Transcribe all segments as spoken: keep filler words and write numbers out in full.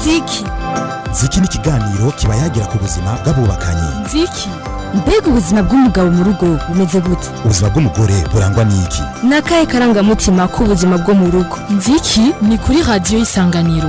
Ziki Ziki ni ikiganiro kiba yagira ku buzima bw'abubakanye. Ziki mbega ubuzima bw'umugabo mu rugo bumeze gute? Ubuzima bw'umugore burangwa n'iki? Nakaye karangamutima k'ubuzima bwo mu rugo. Ziki ni kuri radio Isanganiro.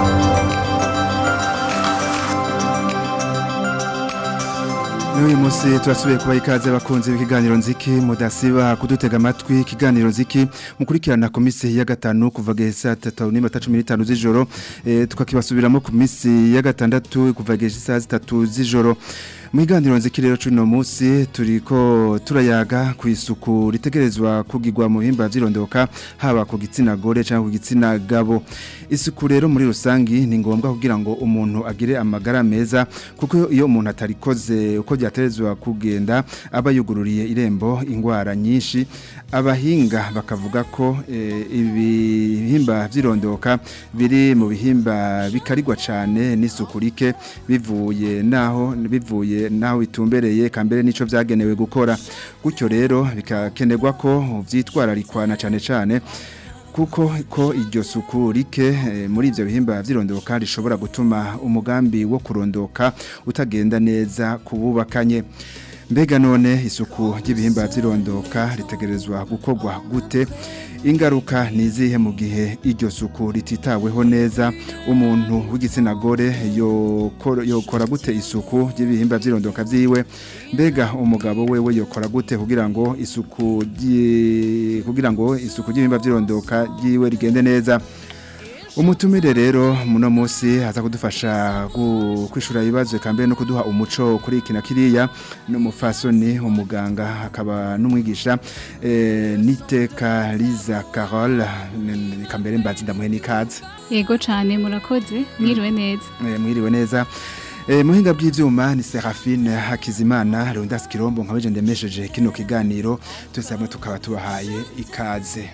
Uyu munsi turasubiye kuba ikaze bakunze ikiganiro Nziki mudasiba kudutega amatwi ikiganiro Nziki mukurikirana ku misi ya gatanu kuva gesa tatu n'iminota cumi n'itanu z'ijoro e, tukakibasubiramo ku misi ya gatandatu kuva gesa zitatu z'ijoro. Mwiganiro Nziki rero cuno munsi turiko turayaga ku isuku ritegerezwa kugirwa mu bihimba vyirondoka haba ku gitsina gore cyangwa ku gitsina gabo. Isuku rero muri rusangi ni ngombwa kugira ngo umuntu agire amagara meza kuko iyo umuntu atarikoze uko byaterezwa kugenda aba yugururiye irembo ingwara nyinshi. Abahinga bakavuga ko e, ibihimba vyirondoka biri mu bihimba bikarigwa cyane n'isuku rike bivuye naho bivuye naho itumbereye kambere nico vyagenewe gukora. Gutyo rero bikakenerwa ko vyitwararikwana cyane cyane kuko ko iryo suku rike e, muri ivyo bihimba vyirondoka rishobora gutuma umugambi wo kurondoka utagenda neza kububakanye. Mbega none isuku ry'ibihimba vyirondoka ritegerezwa gukorwa gute? Ingaruka nizihe mu gihe iryo suku rititaweho neza? Umuntu w'igitsina gore yokora yokora gute isuku ry'ibihimba vyirondoka vyiwe? Mbega umugabo wewe yokora gute kugira ngo isuku kugira ngo isuku ry'ibihimba vyirondoka vyiwe rigende neza? Umutumire rero muno munsi haza kudufasha kwishura ibibazo kambere no kuduha umuco kuri iki na kiriya n'umufasoni umuganga akaba n'umwigisha eh, Niteka Liza Carole kambere mbazi ndamuhe nikaze. Yego cyane murakoze mwiriwe neza. Eh, mwiriwe neza. Eh, muhinga bw'ivyuma ni Serafine Hakizimana Rondas Kirombo nkabeje ndemesheje kino kiganiro twese hamwe tukaba tubahaye ikaze.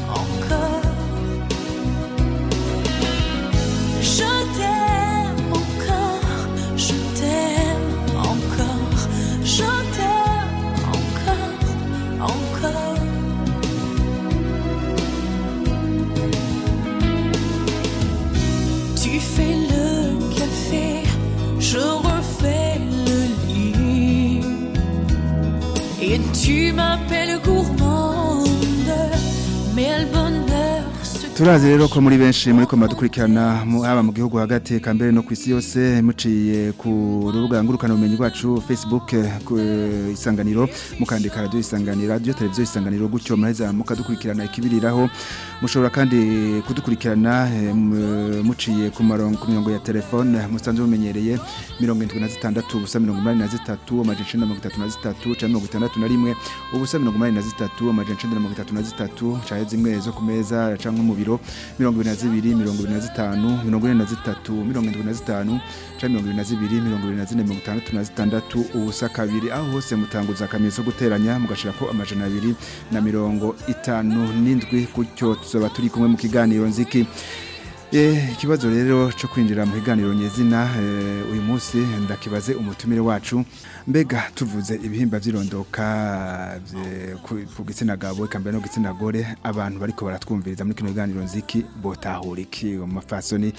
Je t'aime encore, je t'aime encore, je t'aime encore, encore. Tu fais le café, je refais le lit. Et tu m'appelles gourmande, mais le bonheur. Turazi rero ko muri benshi muri ko madukurikirana haba mu gihugu hagati kambere no kwisi yose muciye ku rubuga ngurukana umenyi rwacu Facebook ku Isanganiro mukandika radio Isanganiro radio televiziyo Isanganiro gutyo maheza mukadukurikirana ikibiriraho. Mushobora kandi kudukurikirana muciye ku marongo ku mirongo ya telefone musanzwe mumenyereye mirongo indwi na zitandatu ubusa mirongo umunani na zitatu amajana icenda na mirongo itatu na zitatu canke mirongo itandatu na rimwe ubusa mirongo umunani na zitatu amajana icenda na mirongo itatu na zitatu canke zimwe zo ku meza canke mu biro mirongo ibiri na zibiri mirongo ibiri na zitanu mirongo ine na zitatu mirongo indwi na zitanu canke mirongo ibiri na zibiri mirongo ibiri na zine mirongo itandatu na zitandatu ubusa kabiri aho hose mutanguza akamenyetso guteranya mugashirako amajana abiri na mirongo itanu n'indwi gutyo tuzoba turi kumwe mu kiganiro Nziki. Eh kibazo rero cyo kwinjira mu kiganiro nyezina eh, uyu munsi ndakibaze umutumire wacu mbega tuvuze ibihimba vyirondoka ku gitsina gabo kambere no gitsina gore abantu bariko baratwumviriza muri kino kiganiro Nziki botahura iki mu mafasoni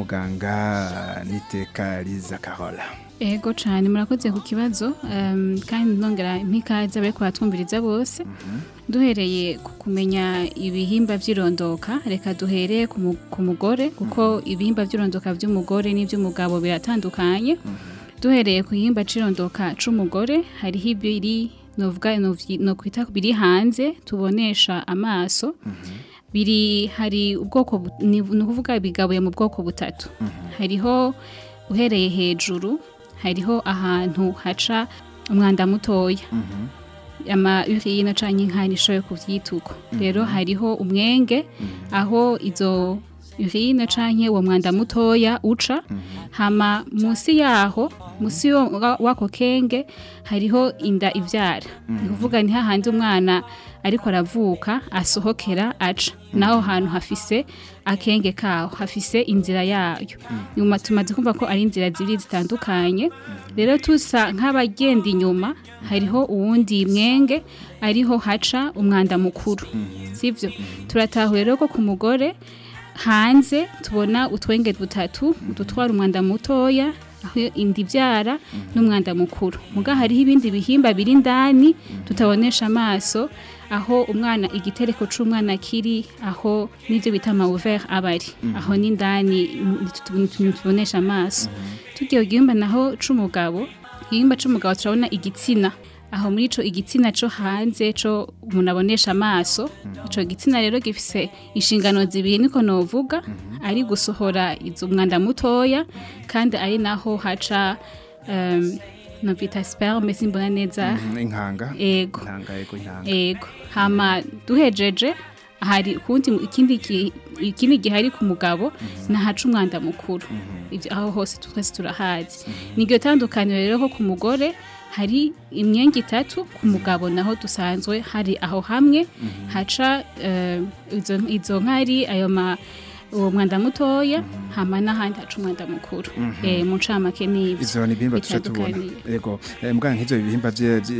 muganga Niteka Liza Carole. Ego cyane murakoze ku kibazo um, kandi nongera impikaza bariko baratwumviriza bose. Mm -hmm. Duhereye ku kumenya ibihimba vyirondoka reka duhere ku mugore kuko ibihimba vyirondoka vy'umugore n'ivy'umugabo biratandukanye. Mm -hmm. Duhereye ku ihimba cirondoka c'umugore hari hibiri novuga no kwita biri hanze tubonesha amaso. Mm -hmm. Biri hari ubwoko ni kuvuga bigabuye mu bwoko butatu. Mm -hmm. Hariho uhereye hejuru hariho ahantu haca umwanda mutoya. Mhm. Mm ama urine canke inkani shoye kuvyituko. Mm -hmm. Rero hariho umwenge mm -hmm. aho izo urine canke wo mwanda mutoya uca. Mm -hmm. Hama musi yaho musi wako kenge hariho inda ivyara. Mm -hmm. Ni kuvuga ni hahandi umwana ariko aravuka asohokera aca. Mm -hmm. Naho hantu hafise akenge kaho hafise inzira yayo. Mm -hmm. Nyuma tumaze kumva ko ari inzira zibiri zitandukanye. Mm -hmm. Rero tusa nk'abagenda inyuma hariho uwundi mwenge ariho haca umwanda mukuru. Mm -hmm. Sivyo? Mm -hmm. Turatahura rero ko ku mugore hanze tubona utwenge dutatu udutwara umwanda mutoya aho indi vyara n'umwanda mukuru muga hariho ibindi bihimba biri ndani tutabonesha amaso aho umwana igitereko c'umwana kiri aho nivyo bita ma ouvert abari aho ni ndani tubonesha amaso tugiye gihimba naho c'umugabo igihimba c'umugabo turabona igitsina aho muri ico igitsina co hanze co umuntu abonesha amaso ico gitsina rero gifise inshingano zibiri niko novuga ari gusohora izo mwanda mutoya kandi ari naho haca um, no vita sperme simbona neza inkanga ego inkanga ego inkanga ego hama duhejeje hari kundi ikindi ki, ikindi gihari ku mugabo na haca umwanda mukuru ivyo aho hose twese turahazi niryo tandukaniro rero ko ku mugore hari imyenge itatu ku mugabo naho dusanzwe hari aho hamwe haca uh, izo izo nkari ayo ma uwo mwanda mutoya hama n'ahandi haca umwanda mukuru eh mu ncamake n'ivyo izo ni bihimba tuca tubona yego muganga nk'ivyo bihimba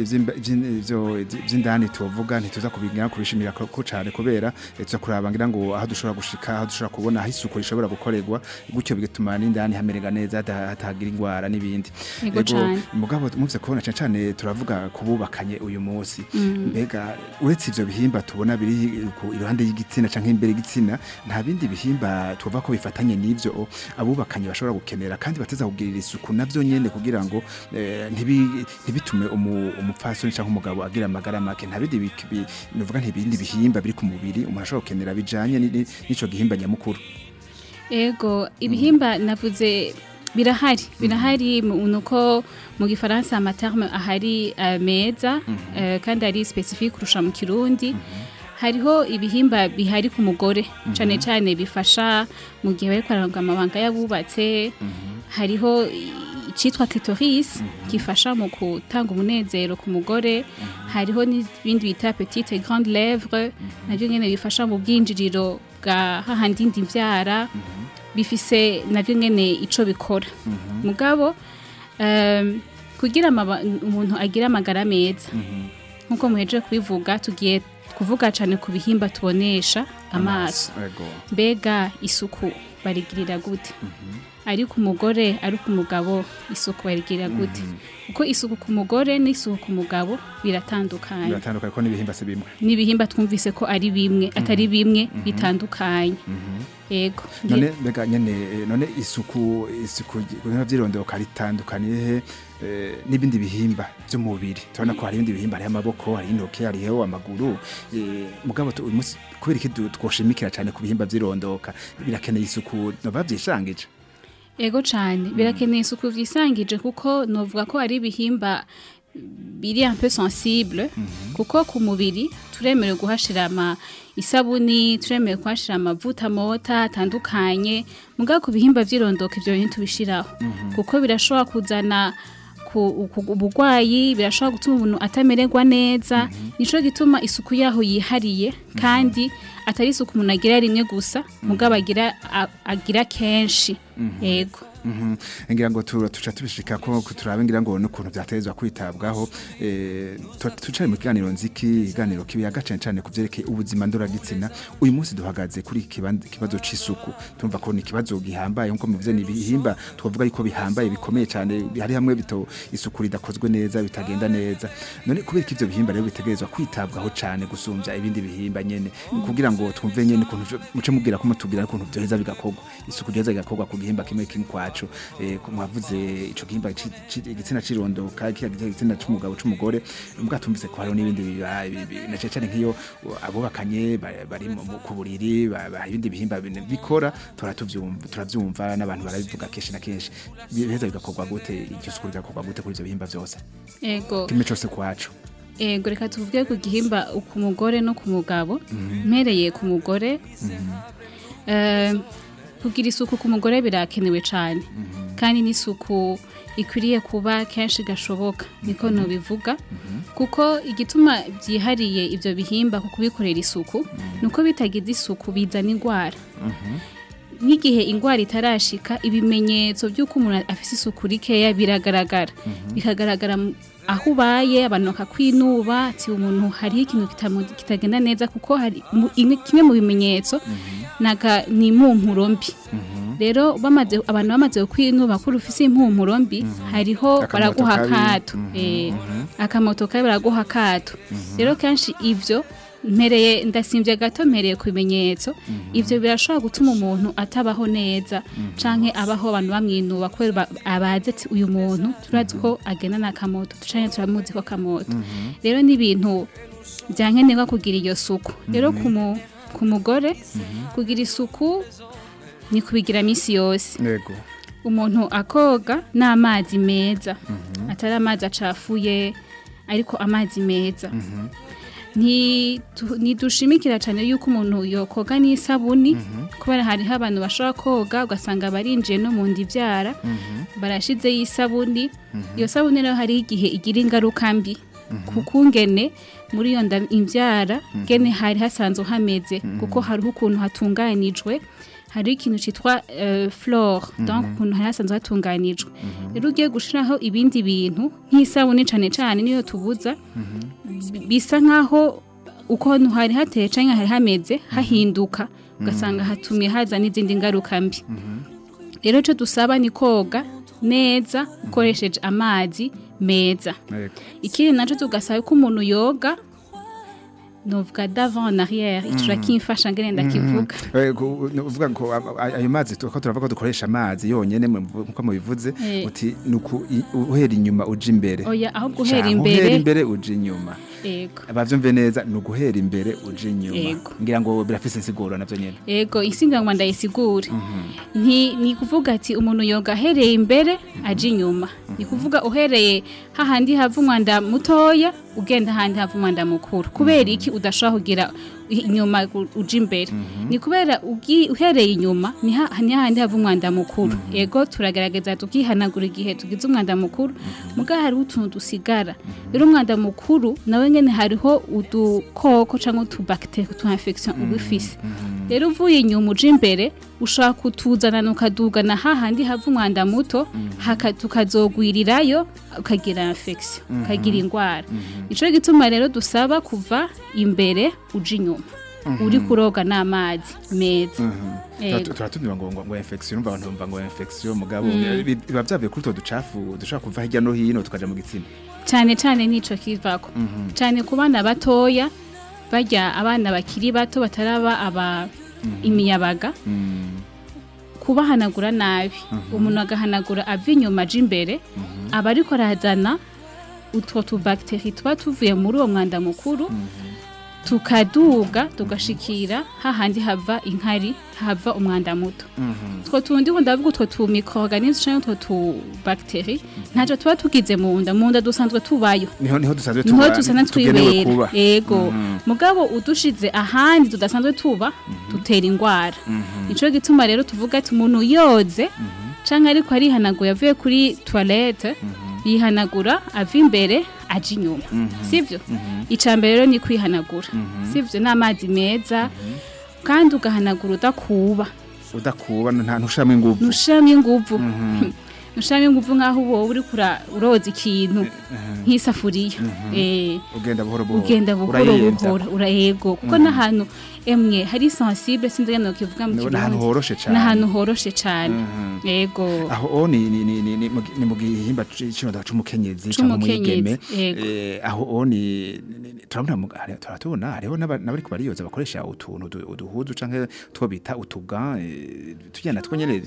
vy'ivyo vy'indani tuvuga ntituza kubigira kubishimira ko cyane kubera tuza kuraba ngira ngo aho dushobora gushika aho dushobora kubona aho isuku rishobora gukorerwa gutyo bigatuma n'indani hamerega neza hatagira ingwara n'ibindi yego mugabo muvye kubona cyane cyane turavuga kububakanye uyu munsi mbega uretse ivyo bihimba tubona biri iruhande y'igitsina canke imbere y'igitsina nta bindi bihimba tuva ko bifatanye n'ivyo abubakanye bashobora gukenera kandi bateza kugirira isuku navyo nyene kugira ngo ntibitume umupfasoni cyangwa umugabo agira amagara make ntabindi bivuga ntibindi bihimba biri ku mubiri umuntu ashobora gukenera bijanye n'ico gihimba nyamukuru. Ego ibihimba navuze birahari birahari nuko mu gifaransa amaterme ahari uh, meza uh, kandi ari specifique kurusha mu kirundi hariho ibihimba bihari ku mugore cyane cyane bifasha mu gihe bari kwaranga amabanga yabubatse hariho icitwa clitoris gifasha mu gutanga umunezero ku mugore hariho n'ibindi bita petite et grande lèvre navyo nyene bifasha mu bwinjiriro bwa hahandi ndimvyara bifise navyo nyene ico bikora mugabo um, kugira umuntu agira amagara meza nkuko muheje kubivuga tugiye kuvuga cyane ku bihimba tubonesha amaso mbega isuku barigirira gute ari ku mugore ari ku mugabo isuku barigirira gute uko isuku ku mugore n'isuku ku mugabo biratandukanye biratandukanye ko n'ibihimba se bimwe n'ibihimba twumvise ko ari bimwe atari bimwe bitandukanye yego none mbega nyene none isuku isuku by'irondoroka ritandukaniye he n'ibindi bihimba by'umubiri tubona ko hari ibindi bihimba hari amaboko hari intoke hari heho amaguru mugabo kubera iki twoshimikira cyane ku bihimba by'irondoka birakeneye isuku no bavyishangije ego cyane birakeneye isuku vyisangije kuko novuga ko ari bihimba biri un peu sensible kuko ku mubiri turemerewe guhashira ama isabuni turemerewe kuhashira amavuta mota atandukanye mugabo ku bihimba vy'irondoka ivyo bintu tubishiraho kuko birashobora kuzana ubugwayi birashobora gutuma umuntu atamererwa neza nico gituma isuku yaho yihariye kandi atari isuku umuntu agira rimwe gusa mugabo agira agira kenshi yego Mhm ngira ngo tuca tubishika ko turabe ngira ngo n'ukuntu byatezwa kwitabwaho eh tucaye mu kiganiro nziki iganiro kibiyaga cyane cyane kuvyerekeye ubuzima ndoragitsina uyu munsi duhagaze kuri kibazo c'isuku tumva ko ni kibazo gihambaye nko muvuze ni bihimba twavuga yuko bihambaye bikomeye cyane hari hamwe bito isuku ridakozwe neza bitagenda neza none kubera ivyo bihimba rero bitegerezwa kwitabwaho cyane gusumvya ibindi bihimba nyene kugira ngo twumve nyene ukuntu muce mubwira ko mutubwira ukuntu byoheza bigakorwa isuku ryoheza bigakorwa ku gihimba kimwe kimwe kwacu eh kumwavuze ico gihimba igitsina cirondoka igitsina c'umugabo c'umugore mbwa tumvise ko hari n'ibindi na cyane nk'iyo abubakanye bari mu kuburiri ibindi bihimba bikora turatuvyumva turavyumva n'abantu barabivuga kenshi na kenshi biheza bigakorwa gute iryo suku rigakorwa gute kuri ivyo bihimba vyose ego kimwe cyose kwacu ego reka tuvuge ku gihimba ku mugore no ku mugabo mpereye ku mugore eh kugira isuku ku mugore birakenewe cyane kandi n'isuku ikwiriye kuba kenshi gashoboka niko no bivuga kuko igituma byihariye ivyo bihimba ku kubikorera isuku nuko bitagize isuku bizana ingwara n'igihe ingwara itarashika ibimenyetso by'uko umuntu afise isuku rikeya biragaragara bikagaragara aho ubaye abantu bakakwinuba ati umuntu hari ikintu kitagenda neza kuko hari kimwe mu bimenyetso naga ni impumuro mbi rero bamaze abantu bamaze kwinuba kuri ufise impumuro mbi hariho baraguha akato eh akamoto kabe baraguha akato rero kanshi ivyo mpereye ndasimvye gato mpereye kubimenyetso ivyo birashobora gutuma umuntu atabaho neza canke abaho abantu bamwinuba kwera abaze ati uyu muntu turazi ko agena na kamoto tucanye turamuzi ko kamoto rero ni ibintu byankenerwa kugira iyo suku rero kumu kumugore kugira isuku ni kubigira misi yose yego umuntu akoga n'amazi meza atari amazi acafuye ariko amazi meza ni nidushimikira cyane yuko umuntu yokoga n'isabuni kubera hari abantu bashobora koga ugasanga barinjiye no mu ndivyara barashize y'isabuni iyo sabuni rero hari igihe igira ingaruka mbi kukungene muri iyo imvyara gene hari hasanzwe hameze kuko hari ukuntu hatunganijwe hari ikintu citwa uh, flore donc ukuntu hari hasanzwe hatunganijwe rero ugiye gushiraho ibindi bintu nk'isabuni cane cane niyo tubuza bisa nkaho uko hari hateye canke hari hameze hahinduka ugasanga hatumye haza n'izindi ngaruka mbi rero cyo dusaba ni koga neza ukoresheje amazi meza ikindi naco tugasaba ko umuntu yoga novuga d'avant en arrière itura kimfasha ngene ndakivuga uvuga ngo ayo mazi tuko turavuga ko dukoresha amazi yonyene nko mu bivuze uti nuko uhera inyuma uje imbere oya aho guhera imbere uhera imbere uje inyuma yego abavyumve neza nuguhera imbere uje inyuma ngira ngo birafise insiguro navyo nyene yego isinga ngo ndayisigure nti ni kuvuga ati umuntu yoga hereye imbere aje inyuma ni kuvuga uhereye hahandi hava umwanda mutoya ugenda handi hava umwanda mukuru kubera iki udashobora kugira inyuma uje imbere ni kubera uhereye inyuma ni hahandi hava umwanda mukuru yego turagerageza tukihanagura igihe tugize umwanda mukuru muga hari utuntu dusigara rero umwanda mukuru nawe ngene hariho udukoko canke utubacteria utu infection ubufise rero uvuye inyuma uje imbere ushaka kutuzana ukadugana hahandi hava umwanda muto tukazogwirirayo ukagira infection ukagira ingwara ico gituma rero dusaba kuva imbere uje inyuma uri kuroga n'amazi meza turatubwira ngo ngo infection umva abantu bumva ngo infection mugabo biba byavuye kuri to ducafu dushaka kuva hirya no hino tukaja mu gitsina cyane cyane nico kivako cyane ku bana batoya bajya abana bakiri bato bataraba aba imiyabaga kubahanagura nabi umuntu agahanagura ava inyuma aje imbere aba ariko arazana utwo tubacteria tuba tuvuye muri uwo mwanda mukuru tukaduga tugashikira hahandi hava inkari hava umwanda muto two tundi ngo ndavuga utwo tu microorganismes canke utwo tu bacteria ntaje tuba tugize mu nda mu nda dusanzwe tubayo niho niho dusanzwe tuba niho dusanzwe twibera yego mugabo udushize ahandi tudasanzwe tuba dutera ingwara ico gituma rero tuvuga ati umuntu yoze canke ariko ari hanaguye avuye kuri toilette yihanagura ava imbere aje inyuma sivyo icambere rero ni kwihanagura sivyo n'amazi meza kandi ugahanagura udakuba udakuba nta ntushamo inguvu ntushamo inguvu ntushamo inguvu nkaho uwo uri kura uroza ikintu nk'isafuriya eh ugenda buhoro buhoro ugenda buhoro buhoro urayego kuko nahantu emwe hari sensible sinzi no kivuga mu kirundi nahantu horoshe cyane nahantu horoshe cyane yego aho ni ni ni ni ni mu gihimba cyo cy'umukenyezi cyangwa umwigeme eh aho oni turabona turatubona hariho n'abari ku bariyoza bakoresha utuntu uduhuzu canke two bita utuga tujyana two nyene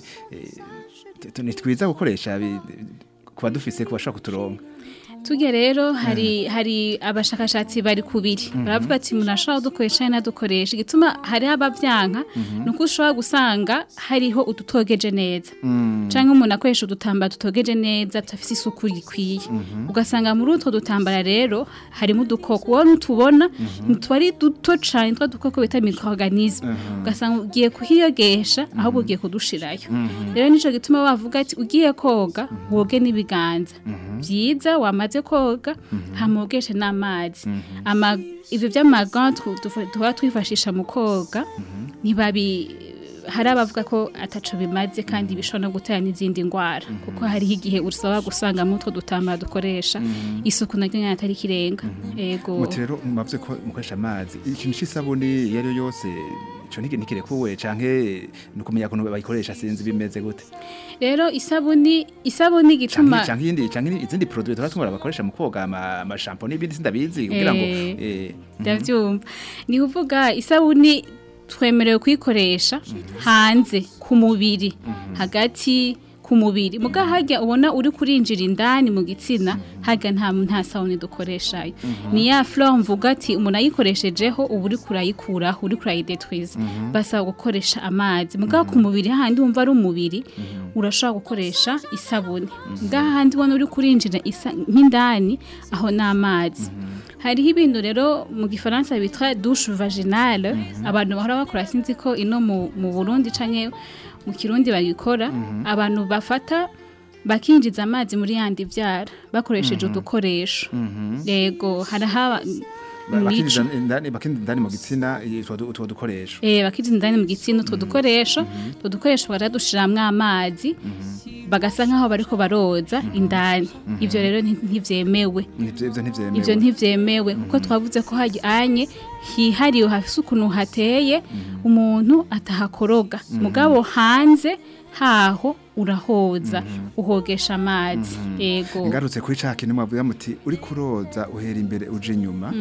nitwiza gukoresha kuba dufise kubashaka kuturonka tuge rero hari hari abashakashatsi bari kubiri baravuga ati umuntu ashobora dukoresha na dukoresha gituma hari abavyanka nuko ushobora gusanga hariho udutogeje neza canke umuntu akoresha udutambara dutogeje neza tutafise isuku rikwiye ugasanga muri utwo dutambara rero harimo udukoko wone utubona ntwari duto cane twa dukoko bita microorganisme ugasanga ugiye kuhiyogesha ahubwo ugiye kudushirayo rero nico gituma bavuga ati ugiye koga woge n'ibiganza byiza wamaze koga hamogeshe n'amazi ama ivyo vy'amagant tuba twifashisha mu koga ntibabi hari abavuga ko ataco bimaze kandi bishobora no gutera n'izindi ngwara kuko hariho igihe usaba gusanga mu two dutambara dukoresha isuku naryo nyine atari kirenga yego muti rero mwavuze ko mukoresha amazi ikintu c'isabuni iyo ari yose ico ntige nikire kuwe canke nukumenya ko bayikoresha sinzi bimeze gute rero isabuni isabuni gituma canke yindi canke izindi produit turatungura bakoresha mu koga ama, ama shampoo n'ibindi sindabizi kugira ngo eh ndavyumva ni kuvuga isabuni twemerewe kuyikoresha hanze ku mubiri hagati ku mubiri muga hajya ubona uri kurinjira indani mu gitsina hajya nta nta sabuni dukoresha ni ya flore mvuga ati umuntu ayikoreshejeho ubu uri kurayikuraho uri kurayidetwiza basaba gukoresha amazi muga ku mubiri handi wumva ari umubiri urashobora gukoresha isabuni muga handi ubona uri kurinjira nk'indani aho n'amazi hariho ibintu rero mu gifaransa bitwa douche vaginale abantu bahora bakora sinzi ko ino mu, mu Burundi canke mu Kirundi babikora abantu bafata bakinjiza amazi muri yandi vyara bakoresheje udukoresho yego harahaba bakinjiza indani bakinjiza indani mu gitsina utwo dukoresho eh bakinjiza indani mu gitsina utwo dukoresho utwo dukoresho baradushiramwe amazi bagasa nkaho bariko baroza indani ivyo rero ntivyemewe ivyo ntivyemewe ivyo ntivyemewe kuko twavuze ko hajyanye hihariyo hafise ukuntu hateye umuntu atahakoroga mugabo hanze haho urahoza uhogesha amazi yego ngarutse kuri ca kintu mwavuga muti uri kuroza uhera imbere uje nyuma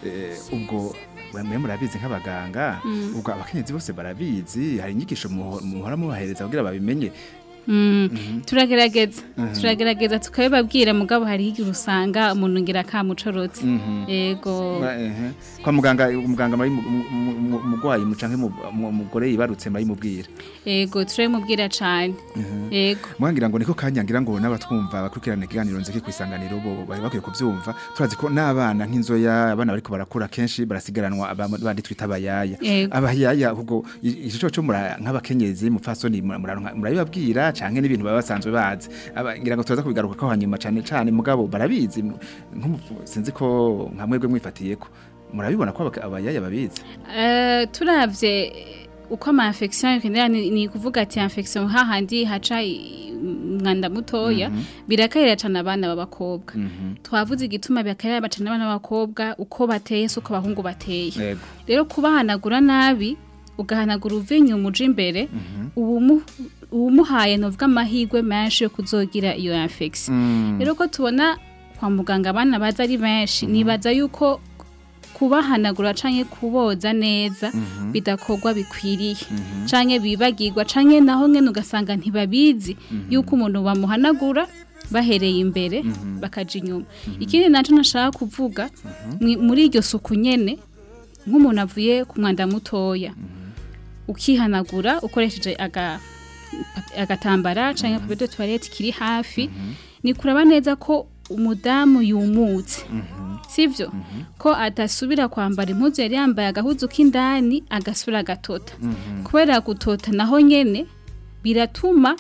ubwo bamwe murabizi nk'abaganga ubwo abakenyezi bose barabizi hari inyigisho muhora mubahereza kugira babimenye Mm. Mm-hmm. Turagerageza uh-huh. turagerageza tukabibabwira mugabo hari igihe usanga umuntu ngira kamucorotse yego uh-huh. kwa muganga umuganga muri mugwayi mucanke mugore yibarutse muri mubwira yego ture mubwira cyane yego uh-huh. mwangira ngo niko kanyangira ngo n'abatwumva bakurikirana ikiganiro nzeke kwisanganiro bo bari bakwiye kuvyumva turazi ko n'abana nk'inzoya abana bariko barakura kenshi barasigaranwa abandi twita abayaya abayaya ubwo ico cyo mura nk'abakenyezi mupfasoni murabibabwira canke n'ibintu baba basanzwe bazi ngira ngo tuza kubigaruka ko hanyuma cyane cyane mugabo barabizi sinzi ko nkamwebwe mwifatiyeko murabibona ko abayaya babizi eh turavye uko ama infection ni, ni kuvuga ati infection hahandi haca mwanda mutoya mm-hmm. birakarira cyane abana b'abakobwa mm-hmm. twavuze igituma birakarira bacana abana b'abakobwa uko bateye suko bahungu bateye rero kubahanagura nabi ugahanagura uvinyu muje imbere mm-hmm. ubu umuhaye novuga amahirwe menshi yo kuzogira iyo infection rero ko tubona kwa muganga abana baza ari benshi nibaza yuko kubahanagura canke kuboza neza bidakorwa bikwiriye canke bibagirwa canke naho ngene ugasanga ntibabizi yuko umuntu bamuhanagura bahereye imbere bakaja inyuma ikindi naco nashaka kuvuga muri iryo suku nyene nk'umuntu avuye ku mwanda mutoya ukihanagura ukoresheje aga agatambara canke papier de toilette kiri hafi ni kuraba neza ko umudamu yumutse sivyo ko atasubira kwambara impuzu yari yambaye agahuzu k'indani agasura gatota kubera gutota naho nyene biratuma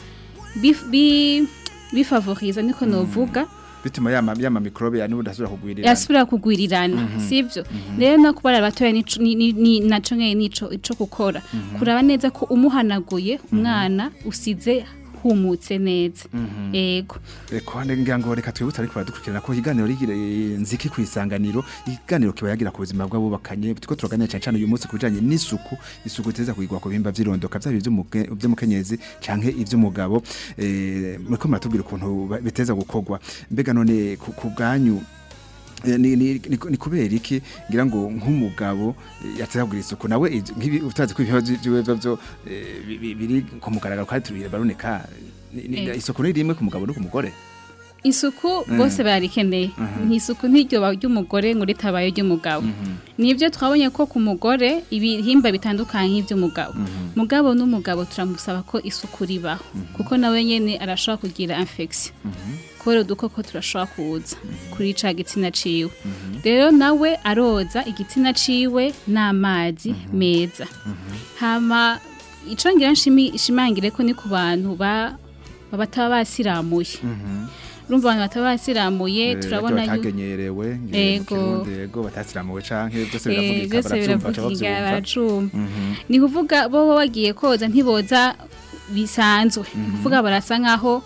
bifavoriza niko novuga bituma yama yama microbe yani udasubira kugwirirana yasubira kugwirirana sivyo rero no kubara batoya ni naco ngene nico ico gukora kuraba neza ko umuhanaguye umwana usize humutse neza yego eko ngira ngo reka twibutsa ariko baradukurikirana ko iganiro rigire nziki kwisanganiro iganiro kiba yagira ku buzima bw'abubakanye tuko turaganira cyane cyane uyu munsi kubijanye n'isuku isuku teza kuyigwa ku bimba vyirondoka bya byo mukenyezi canke ivyo mugabo eh muriko muratubwira ukuntu biteza gukogwa mbega none ku bwanyu ni ni ni kubera iki ngira ngo nk'umugabo yatezagura isuku nawe nkibi utazi ko ibibazo byo byo biri ku mugaragaro kandi tubire baruneka isuku ni rimwe ku mugabo no ku mugore isuku bose barikeneye ni isuku ntiryo ry'umugore ngo ritabaye ry'umugabo nivyo twabonye ko ku mugore ibihimba bitandukanye ivy'umugabo mugabo n'umugabo turamusaba ko isuku ribaho kuko nawe nyene arashobora kugira infection kubera udukoko turashobora kuza kuri ca gitsina ciwe rero nawe aroza igitsina ciwe n'amazi meza hama ico ngira nshimangire ko ni ku bantu ba bataba basiramuye urumva abantu batabasiramuye turabona yuko batagenyerewe Ego. yego batasiramuwe canke byose Eh, biravugika byose baravyumva baca biravuga bavyumva baracumva ni kuvuga bo bagiye koza ntiboza bisanzwe ni kuvuga barasa nkaho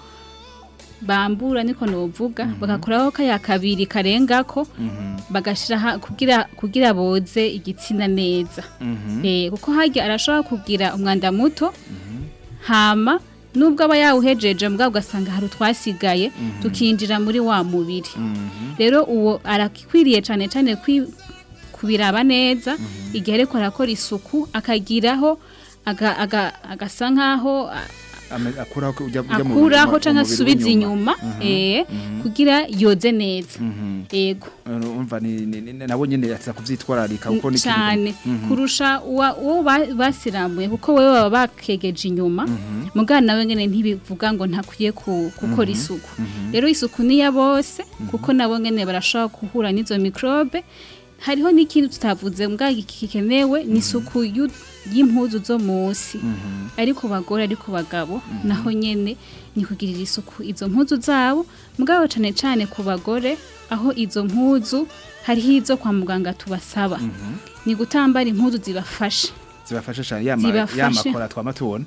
bambura niko novuga bagakuraho kaya kabiri karengako bagashira kugira kugira boze igitsina neza eh kuko harya arashobora kugira umwanda muto hama nubwo aba yawuhejeje mbwa ugasanga hari twasigaye tukinjira muri wa mubiri rero uwo arakwiriye cyane cyane kubiraba neza igihe ariko arakora isuku akagiraho aga aga agasa nkaho akuraho ujya ujya mu akuraho canke asubiza inyuma eh kugira yoze neza yego umva ni nabo nyene yatsa kuvyitwararika uko ni cyane kurusha uwo basiramuye kuko wewe baba bakegeje inyuma mugana nawe ngene ntibivuga ngo ntakwiye gukora isuku rero isuku ni ya bose kuko nabo ngene barashaka kuhura n'izo microbe hariho n'ikintu tutavuze mbwa gikenewe ni isuku y'impuzu zo munsi ariko bagore ariko bagabo naho nyene ni kugirira isuku izo mpuzu zabo mugabo cyane cyane ku bagore aho izo mpuzu hariho izo kwa muganga tubasaba ni gutambara impuzu zibafashe zibafashe cyane yama yamakora twamatubona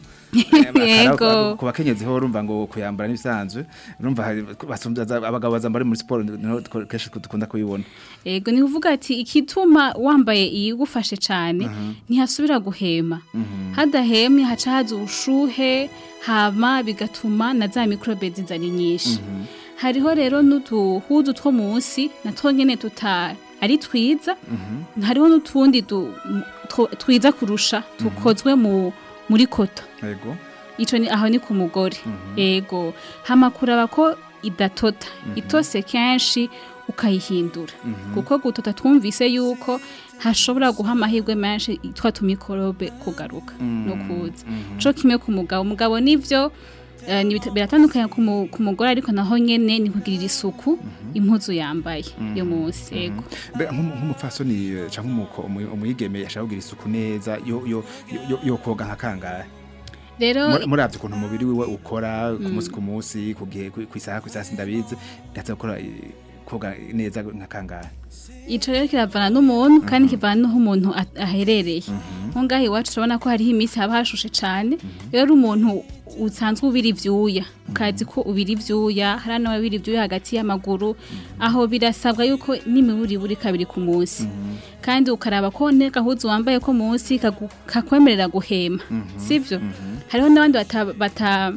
yego ku bakenyezi ho urumva ngo kuyambara n'ibisanzwe urumva basumbaza abagabo bazambara muri sport keshi dukunda kuyibona yego ni kuvuga ati ikituma wambaye iyigufashe cyane ntihasubira guhema hadahemye haca haza ubushuhe hama bigatuma na za microbe zizari nyinshi hariho rero n'utuhuzu two munsi natwo nyene tuta ari twiza hariho n'utundi twiza kurusha tukozwe mu muri kota yego ico ni aho ni ku mugore yego hamakuraba ko idatota itose kenshi ukayihindura kuko gutota twumvise yuko hashobora guha amahirwe menshi twa tumikorobe kugaruka no kuza co kimwe ku mugabo umugabo nivyo biratandukanye ku mugore ariko naho nyene ni kugirira isuku impuzu yambaye yo munsi yego nk'umupfasoni canke umuyigeme yashaka kugira isuku neza yo yo yo koga nka kangahe rero muravye ukuntu umubiri wiwe ukora ku munsi ku munsi kugihe kwisaha kwisaha ndabizi ndaza gukora koga neza nka kangahe ico rero kiravana n'umuntu kandi kivana n'aho umuntu aherereye nko ngaho iwacu turabona ko hariho iminsi haba hashushe cane rero umuntu usanzwe ubira ivyuya ukazi ko ubira ivyuya hari n'ababiri ivyuya hagati y'amaguru aho birasabwa yuko n'imiburi buri kabiri ku munsi kandi ukaraba ko ne gahuzu wambaye ko munsi kakwemerera guhema sivyo hariho n'abandi bata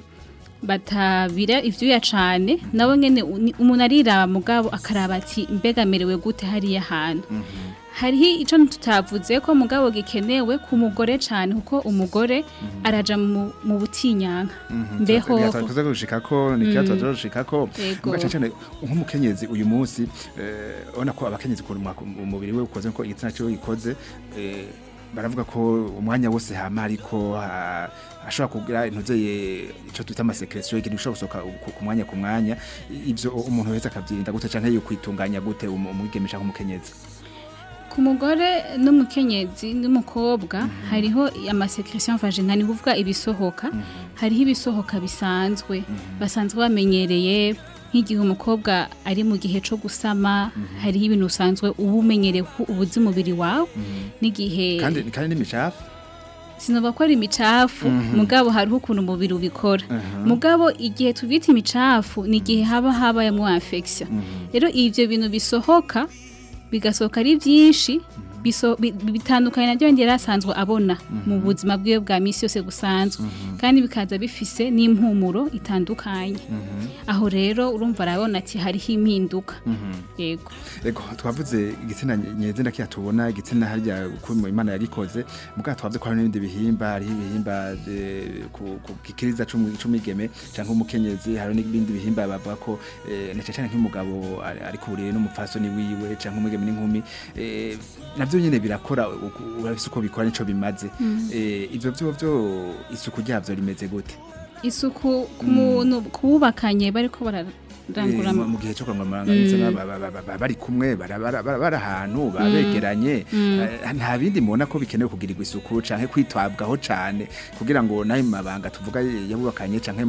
batabira ivyuya cane nabo nyene umuntu ariraba mugabo akaraba ati mbega merewe gute hariya hantu hariho ico tutavuze ko mugabo gikenewe ku mugore cane kuko umugore araja mu, mu butinyanka mbeho byatakuze gushika ko ni kiyato azoshika ko mugaca cyane nk'umukenyezi uyu munsi eh ona ko abakenyezi ku umubiri we ukoze ko igitsina cyo gikoze eh baravuga ko umwanya wose hama ariko ashobora kugira intuzeye ico twita amasekretion igihe ushobora gusoka ku mwanya ku mwanya ivyo umuntu wese akavyirinda gute canke yo kwitunganya gute umwigemisha nk'umukenyezi ku mugore n'umukenyezi n'umukobwa hariho amasekretion vaginale kuvuga ibisohoka hariho ibisohoka bisanzwe basanzwe bamenyereye nk'igihe umukobwa ari mu gihe cyo gusama hariho ibintu usanzwe ubumenyereye ubuzi mubiri wawe n'igihe kandi kandi n'imicafu sinova ko ari imicafu mugabo hariho ukuntu umubiri ubikora mugabo igihe tubita imicafu ni igihe haba habayemo infection rero ivyo bintu bisohoka bigasohoka ari byinshi bitandukanye na byo ngera asanzwe abona mu buzima bwiwe bwa misi yose gusanzwe kandi bikaza bifise n'impumuro itandukanye aho rero urumva arabona ati hariho impinduka yego yego twavuze igitsina nyezina kiya tubona igitsina harya ku Imana yagikoze muga twavuze ko hari n'ibindi bihimba hari ibihimba ku kikiriza c'umigeme canke umukenyezi hari n'ibindi bihimba bavuga ko nece cyane nk'umugabo ari kuburiye n'umupfasoni wiwe canke umugeme n'inkumi navyo nyene birakora urabise uko bikora nico bimaze eh ivyo byo byo isuku ryavyo rimeze gute isuku ku muntu kubakanye bariko ndangura mu gihe cyo kurangura amabanga bari kumwe bari ahantu babegeranye nta bindi mubona ko bikenewe kugirirwa isuku canke kwitabwaho cane kugira ngo nayo mabanga tuvuga yabubakanye canke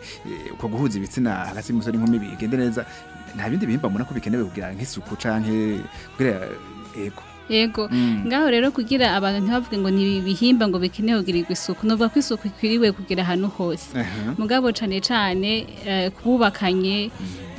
ko guhuza ibitsina hagati y'umusore n'inkumi bigende neza nta bindi bihimba mubona ko bikenewe kugira nk'isuku canke kugira ego Ego, mm. ngaho rero kugira abantu ntibavuge ngo ni bihimba ngo bikeneye kugirirwa isuku novuga ko isuku ikwiriwe kugira ahantu hose uh -huh. mugabo cane cane uh, kububakanye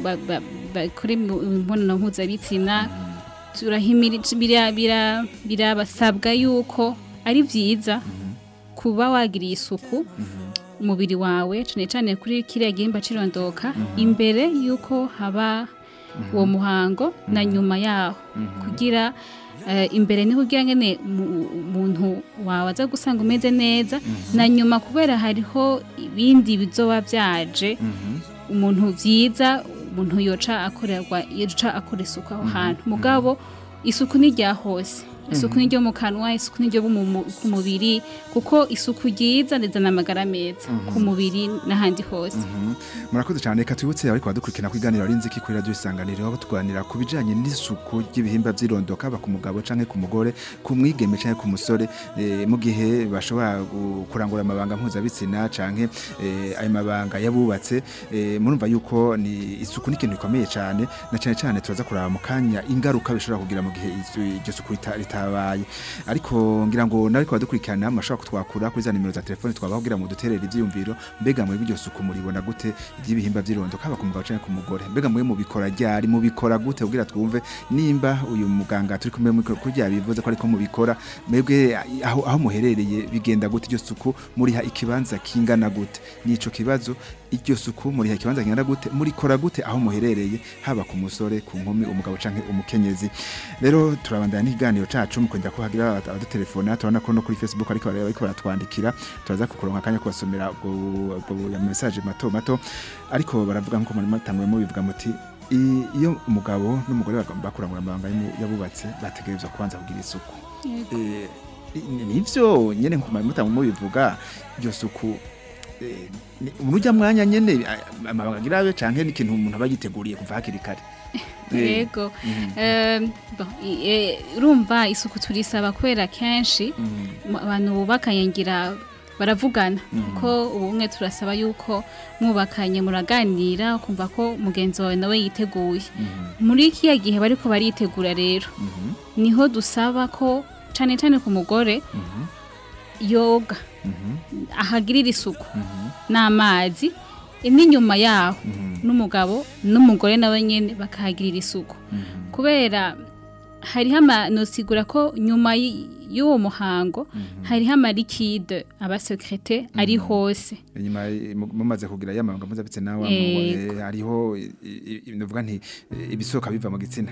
mm. kuri imibonano mpuzabitsina mm. turahimira bira birabasabwa yuko ari vyiza mm. kuba wagiriye isuku mm. umubiri wawe cane cane kuri kiriya gihimba cirondoka mm. imbere yuko haba mm. uwo muhango mm. na nyuma yaho mm. kugira Uh, imbere niho ugira ngene umuntu wawe aza gusanga umeze neza mm -hmm. na nyuma kubera hariho ibindi bizoba vyaje mm -hmm. umuntu vyiza umuntu yoca akorerwa yoca akora isuku aho hantu mm -hmm. mugabo isuku ni rya hose isuku ni ryo mu kanwa isuku ni ryo ku mubiri kuko isuku ryiza rizana amagara meza ku mubiri n'ahandi hose murakoze cyane reka twibutse ariko badukurikirana kwiganira ari nziki kuri radio Isanganiro aho tuganira ku bijanye n'isuku y'ibihimba by'irondoka ba ku mugabo canke ku mugore ku mwigeme canke ku musore mu gihe bashobora kurangura amabanga mpuzabitsina canke ayo mabanga yabubatse murumva yuko ni isuku ni ikintu gikomeye cyane na cyane cyane turaza kuraba mu kanya ingaruka bishobora kugira mu gihe iryo suku tabaye ariko ngira ngo nariko badukurikirana amashaka kutwakura kuri za nimero za telefone twabahugira mu duterera ivyumviro mbega mwe bijyo suku muribona gute y'ibihimba by'irondo kaba ku mugabo canke ku mugore mbega mwe mu bikora ryari mu bikora gute kugira twumve nimba uyu muganga turi kumwe mu kurya bivuze ko ariko mu bikora mwebwe aho aho muherereye bigenda gute iryo suku muri ha ikibanza kingana gute nico kibazo iryo suku muri ha ikibanza kingana gute muri kora gute aho muherereye haba ku musore ku nkumi umugabo canke umukenyezi rero turabandana n'iganiro cacu mukunda ko hagira abadutelefona turabona ko no kuri Facebook ariko bariko baratwandikira turaza kukuronka kanya kubasomera ubwo ya message mato mato ariko baravuga nko muri matangwe mu bivuga muti iyo umugabo n'umugore bagomba kurangura amabanga yabubatse bategerezwa kubanza kugira isuku eh nivyo nyene nko muri matangwe mu bivuga iryo suku urujya mwanya nyene amabanga girabe canke n'ikintu umuntu aba yiteguriye kuva hakiri kare Yego eh urumva isuku turisaba kwera kenshi abantu bubakanye ngira baravugana kuko ubumwe turasaba yuko mubakanye muraganira kumva ko mugenzi wawe nawe yiteguye muri kiya gihe bariko baritegura rero niho dusaba ko cane cane ku mugore yoga ahagirira isuku n'amazi n'inyuma yaho n'umugabo n'umugore nawe nyene bakahagirira isuku kubera hari hama nosigura ko nyuma y'uwo muhango hari hama liquide aba secrete ari hose nyuma mumaze kugira yamanga muzabitse nawe hariho novuga nti ibisoka biva mu gitsina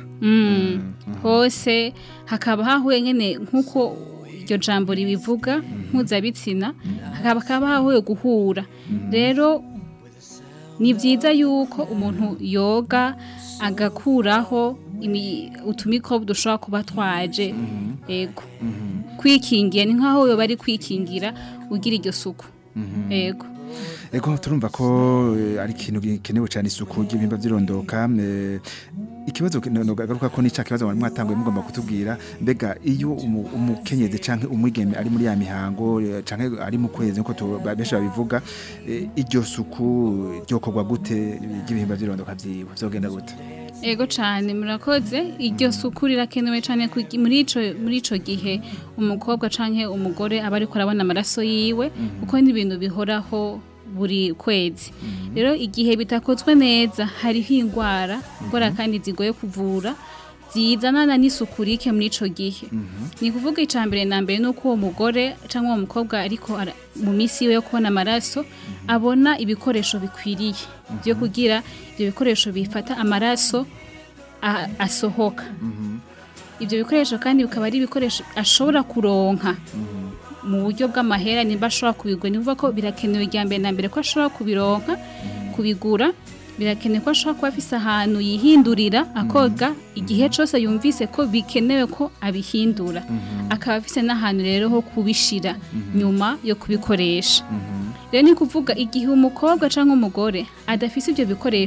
hose hakaba hahuye nyene nkuko iryo jambo ribivuga mpuzabitsina hakaba kaba hahuye guhura rero ni vyiza yuko umuntu yoga agakuraho utumikrobe dushobora kuba twaje ego kwikingira ni nkaho yo bari kwikingira ugira iryo suku ego ego turumva ko ari ikintu gikenewe cyane isuku y'ibihimba by'irondoka ikibazo nogaruka ko nica kibazo bari mwatanguye mugomba kutubwira mbega iyo umukenyezi canke umwigeme ari muri ya mihango canke ari mu kwezi nko babesha babivuga iryo suku ryokorwa gute y'ibihimba by'irondoka vyiwe vyogenda gute Ego cyane murakoze iryo suku rirakenewe cyane muri ico muri ico gihe umukobwa canke umugore aba ariko arabona amaraso yiwe kuko ni ibintu bihoraho buri kwezi rero igihe bitakozwe neza hariho ingwara ngora kandi zigoye kuvura zizanana n'isuku rike muri ico gihe ni kuvuga icambere na mbere nuko uwo mugore canke uwo mukobwa ariko mu misi yo kubona amaraso abona ibikoresho bikwiriye byo kugira ibyo bikoresho bifata amaraso asohoka ibyo bikoresho kandi bikaba ari ibikoresho ashobora kuronka mu buryo bw'amahera nimba ashobora kubigura ni kuvuga ko birakenewe rya mbere na mbere ko ashobora kubironka kubigura birakenewe ko ashobora kuba afise ahantu yihindurira akoga igihe cyose yumvise ko bikenewe ko abihindura akaba afise n'ahantu rero ho kubishira nyuma yo kubikoresha rero ni kuvuga igihe umukobwa canke umugore adafise ibyo bikoresho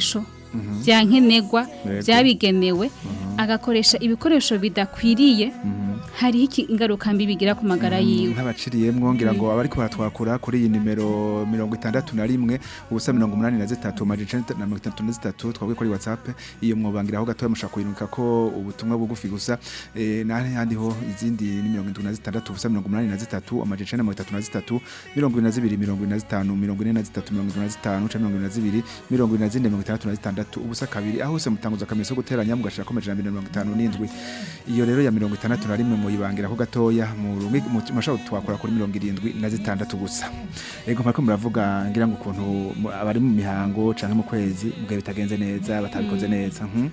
byankenegwa byabigenewe agakoresha ibikoresho bidakwiriye hari iki ingaruka mbi bigira ku magara yiwe nk'abaciriye mwongira ngo abariko baratwakura kuri iyi nimero mirongo itandatu na rimwe ubusa mirongo umunani na zitatu amajana na mirongo itandatu na zitatu twabwiye kuri WhatsApp iyo mwobangiraho gatoya mushaka kuyinuka ko ubutumwa bugufi gusa eh nari handiho izindi ni mirongo indwi na zitandatu ubusa mirongo umunani na zitatu amajana na mirongo itatu na zitatu mirongo ine na zibiri mirongo ine na zitanu mirongo ine na zitatu mirongo ine na zitanu mirongo ine na zibiri mirongo ine na zine mirongo itandatu na zitandatu ubusa kabiri aho se mutanguza kameso guteranya mugashira ko amajana mirongo itanu n'indwi iyo rero ya mirongo itandatu na rimwe muyibangira ho gatoya mu mashaka twakora kuri mirongo irindwi na zitandatu gusa ego mpako muravuga ngira ngo ukuntu abari mu mihango canke mu kwezi mugihe bitagenze neza batabikoze neza hm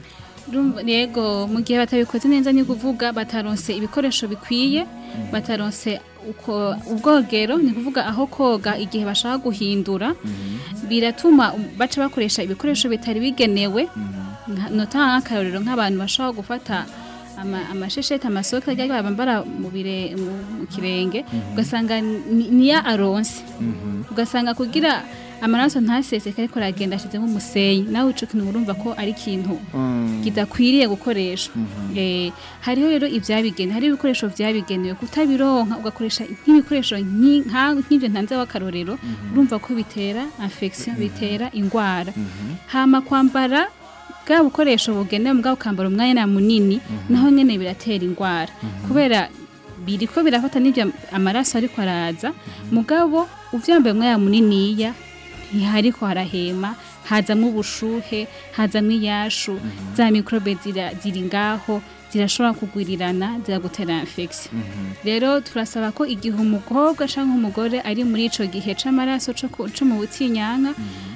yego mu gihe batabikoze neza ni kuvuga bataronse ibikoresho bikwiye bataronse uko ubwogero ni kuvuga aho koga igihe bashaka guhindura biratuma baca bakoresha ibikoresho bitari bigenewe notanga akarorero nk'abantu bashaka gufata ama amasheshete amasoka y'ayo bambara mu bire mu kirenge ugasanga niya aronse ugasanga kugira amaraso ntasese kare ko ragenda ashize mu museyi nawe uco kintu urumva ko ari kintu kidakwiriye gukoresha eh hariho rero ivyabigene hari ibikoresho vyabigenewe kutabironka ugakoresha nk'ibikoresho nk'ivyo ntanze w'akarorero urumva ko bitera infection bitera ingwara hama kwambara bwa bukoresho bugenewe mbwa ukambara umwanya munini naho nyene biratera ingwara kubera biriko birafata n'ivyo amaraso ariko araza mugabo uvyambaye umwanya muniniya ntihariko harahema hazamwe ubushuhe hazamwe iyashu za microbe zira ziri ngaho zirashobora kugwirirana ziragutera infection rero turasaba ko igihe umukobwa canke umugore ari muri ico gihe c'amaraso co mu butinyanka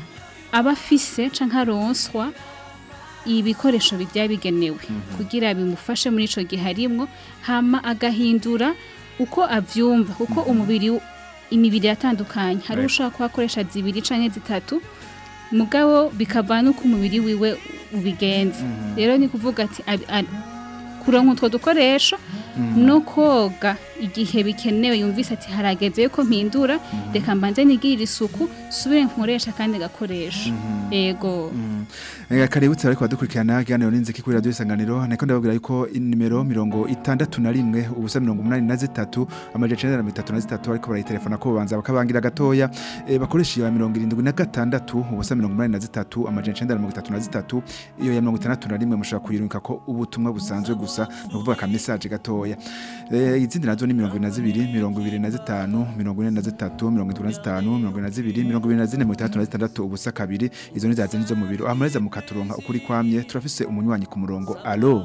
abafise canke aronswa ibikoresho byabigenewe kugira bimufashe muri ico gihe harimwo hama agahindura uko avyumva kuko umubiri imibiri yatandukanye hari ushaka kwakoresha zibiri canke zitatu mugabo bikavana uko umubiri wiwe ubigenza rero ni kuvuga ati kuronka utwo dukoresho no koga igihe bikenewe yumvise ati harageze ko mpindura reka mbanze nigirira isuku subire nkoresha kandi gakoresha yego ega kaributse ariko badukurikirana ganiro n'inziki kuri radio Isanganiro nako ndababwira yuko nimero mirongo itandatu na rimwe ubusa mirongo umunani na zitatu amajana na mirongo itatu na zitatu ariko barayitelefona ko banza bakabangira gatoya e, bakoresha ya mirongo irindwi na gatandatu ubusa mirongo umunani na zitatu amajana na mirongo itatu na zitatu iyo ya mirongo itandatu na rimwe mushaka kuyirunika ko ubutumwa busanzwe gusa no kuvuga ka message gatoya e, izindi nazo ni mirongo ine na zibiri mirongo ibiri na zitanu mirongo ine na zitatu mirongo itatu na zitanu mirongo ine na zibiri mirongo ibiri na zine mirongo itandatu na zitandatu ubusa kabiri izo ni zazinze zo mu biro amureza mukaturonka ukuri kwamye turafise umunywanyi ku murongo allo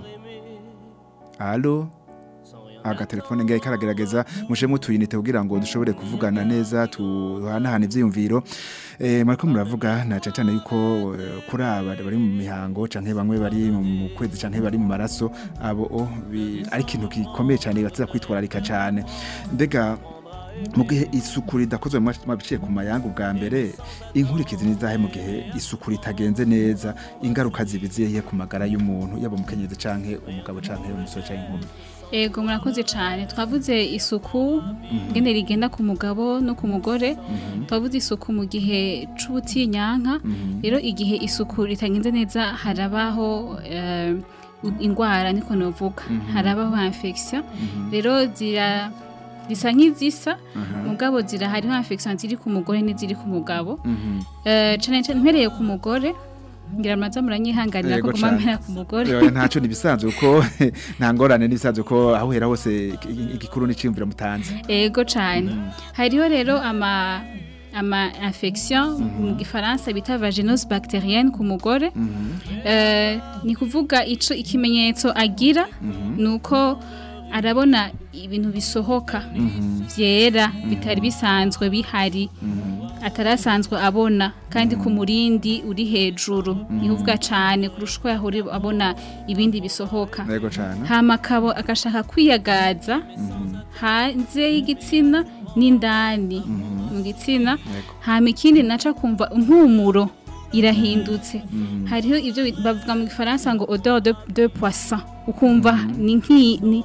allo aga telefone ngiye karagerageza mushe mutuyinite kugira ngo dushobore kuvugana neza tuhanahana ivyiyumviro eh mariko muravuga na cyane yuko kuraba bari mu mihango canke bamwe bari mu kwezi canke bari mu maraso abo ari kintu gikomeye cyane batza kwitwararika cyane mbega mugihe isuku ridakozwe mabiciye ku mayanga bwa mbere inkurikizi nizahe mugihe isuku ritagenze neza ingaruka zibiziye ku magara y'umuntu yabo mukenyeze canke umugabo canke umusore canke inkumi ego murakoze cyane twavuze isuku ngene rigenda ku mugabo no ku mugore twavuze isuku mu gihe c'ubutinyanka rero igihe isuku ritagenze neza harabaho ingwara niko novuga harabaho infection rero zira bisa nk'izisa mugabo zira hariho infection ziri ku mugore n'iziri ku mugabo eh cyane cyane mpereye ku mugore ngira maza muranyihanganira ko kumamera ku mugore yo ntaco nibisanzwe uko nta ngorane nibisanzwe ko aho hera hose igikuru n'icimvira mutanze ego cyane hariho rero ama ama infection mu gifaransa bita vaginose bacterienne ku mugore eh ni kuvuga ico ikimenyetso agira nuko arabona ibintu bisohoka vyera bitari bisanzwe bihari atarasanzwe abona kandi ku murindi uri hejuru nivuga cyane kurushwa yahuri abona ibindi bisohoka yego cyane hama kabo akashaka kwiyagaza hanze y'igitsina n'indani mu gitsina hama ikindi naca kumva impumuro irahindutse hariho ivyo bavuga mu gifaransa ngo odeur de, de poisson ukumva ni nki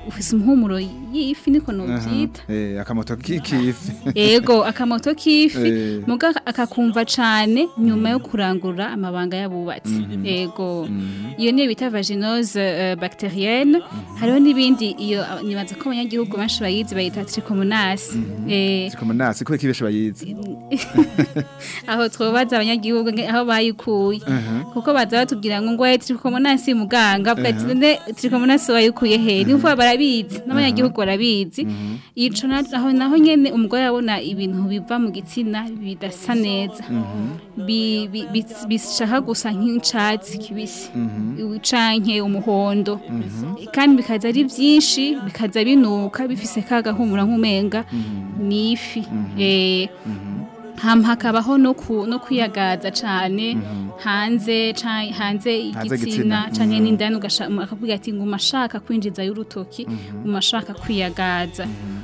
ufise umuhumuro y'ifi niko no byita eh akamoto k'ikifi ego akamoto k'ifi Eh. muga akakumva cane nyuma yo kurangura amabanga y'abubatsi ego iyo niyo bita vaginose uh, bacterienne hariho n'ibindi iyo uh, nibaza ko abanyagihugu benshi bayizi bayita trichomonas eh Trichomonas ko kibeshe bayizi aho twobaza abanyagihugu nge- aho bayikuye kuko baza batubwira ngo ngo trichomonas muganga bwati ne trichomonas wayikuye he nimva barabizi n'abanyagihugu barabizi ico na- aho naho nyene umugore abona ibintu biva mu gitsina bidasa neza bi- bi- bi- bishaka gusa nk'incatsi kibisi canke umuhondo kandi bikaza ari byinshi bikaza binuka bifise kagahumura nk'umenga nifi eh ham hakabaho no ku no kwiyagaza cane hanze ca- hanze igitsina. igitsina canke n'indani ugashaka akavuga ati ngo mashaka kwinjiza y'urutoki umashaka kwiyagaza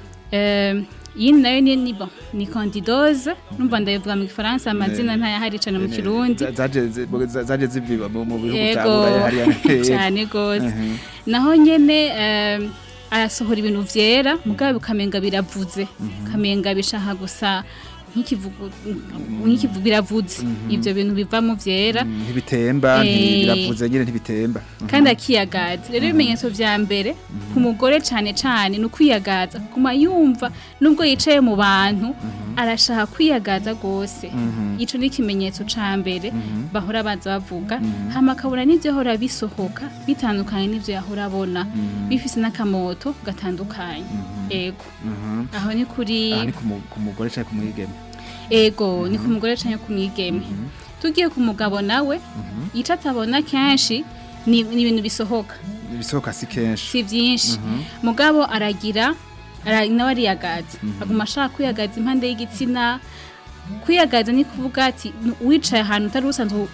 eh iyi nayo ni ni bon ni candidose numva ndayivuga mu Gifaransa amazina ntayahari cane mu Kirundi zaje zi- za- zaje ziviba mu mu bihugu Yego, cyabura hariya cyane gose naho nyene eh, arasohora ibintu vyera mugabo ukamenga biravuze ukamenga bishaka gusa nk'ikivugu nk'ikivugu biravuze ivyo bintu biva mu vyera ntibitemba Eh. ntibiravuze nyine ntibitemba kandi akiyagaza rero ibimenyetso vya mbere ku mugore cane cane ni ukwiyagaza kuma yumva nubwo yicaye mu bantu arashaka kwiyagaza gose ico ni ikimenyetso ca mbere bahora baza bavuga hama akabona n'ivyo hora bisohoka bitandukanye n'ivyo yahora abona bifise n'akamoto gatandukanye ego aho ni kuri aha ni ku mu- ku mugore cyangwa ku mwigeme ego ni ku mugore canke ku mwigeme tugiye ku mugabo nawe ico atabona kenshi ni ni ibintu bisohoka bisohoka si kenshi si byinshi mugabo aragira ara- nawe ariyagaza aguma ashaka kwiyagaza impande y'igitsina kwiyagaza ni kuvuga ati "Nu- wicaye ahantu utari usanzwe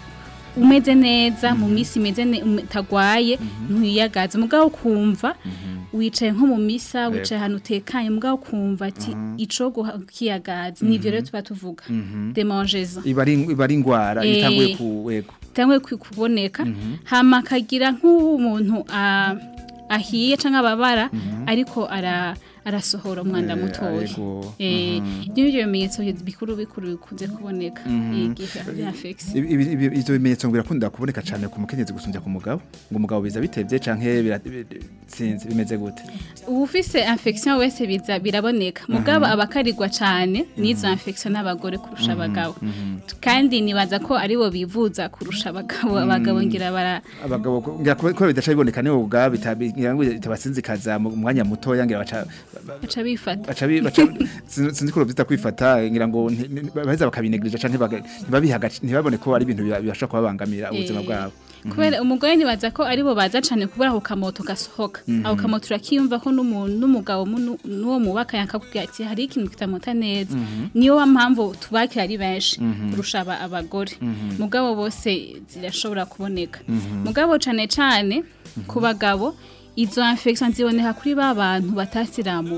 umeze neza mu minsi imeze ne- um- utagwaye ntuyagaza mugabo kumva wicaye nko mu misa wicaye ahantu utekanye mugabo kumva ati ico kiyagaza nivyo rero tuba tuvuga demangezo iba ari iba ari ingwara Eh. itanguye ku wego cyangwa kuboneka hama akagira nk'umuntu a- ahiye cyangwa ababara ariko ara arasohora umwanda Eh, mutoya ariko, eh ibyo byo bimenyetso bikuru bikuru bikunze kuboneka igihe ari affection Ibi- ibi- ibi- ivyo bimenyetso ngo birakunda kuboneka cyane ku mukenyezi gusumbya ku mugabo ngo umugabo biza bitevye canke bira- bi- sinzi bimeze gute ufise infection wese biza biraboneka mugabo abakarigwa cyane n'izo infection n'abagore kurusha abagabo kandi nibaza ko aribo bivuza kurusha abagabo abagabo ngira bara abagabo ko- ngira ko ko bidaca biboneka nibo ubwabo bitabi- ngira ngo bitabasinzikaza mu mwanya muto yangira baca baca bifata baca bi- baca sin- sinzi ko byita kwifata ngira ngo nti- ni- baheza bakabinegrija canke baga- ntibabiha agaci- ntibabone ko ari ibintu biba- bibasha kubabangamira ubuzima Eh, bwabo kubera umugore nibaza ko aribo baza cane kubura ako kamoto gasohoka ako kamoto urakiyumva ko n'umuntu n'umugabo mu- n'uwo mubaka yakakubwira ati hari ikintu kitamota neza niyo wa mpamvu tubakira ari benshi kurusha aba- abagore mugabo bose zirashobora kuboneka mugabo cane cane ku bagabo izo infection ziboneka kuri ba bantu batasiramuwe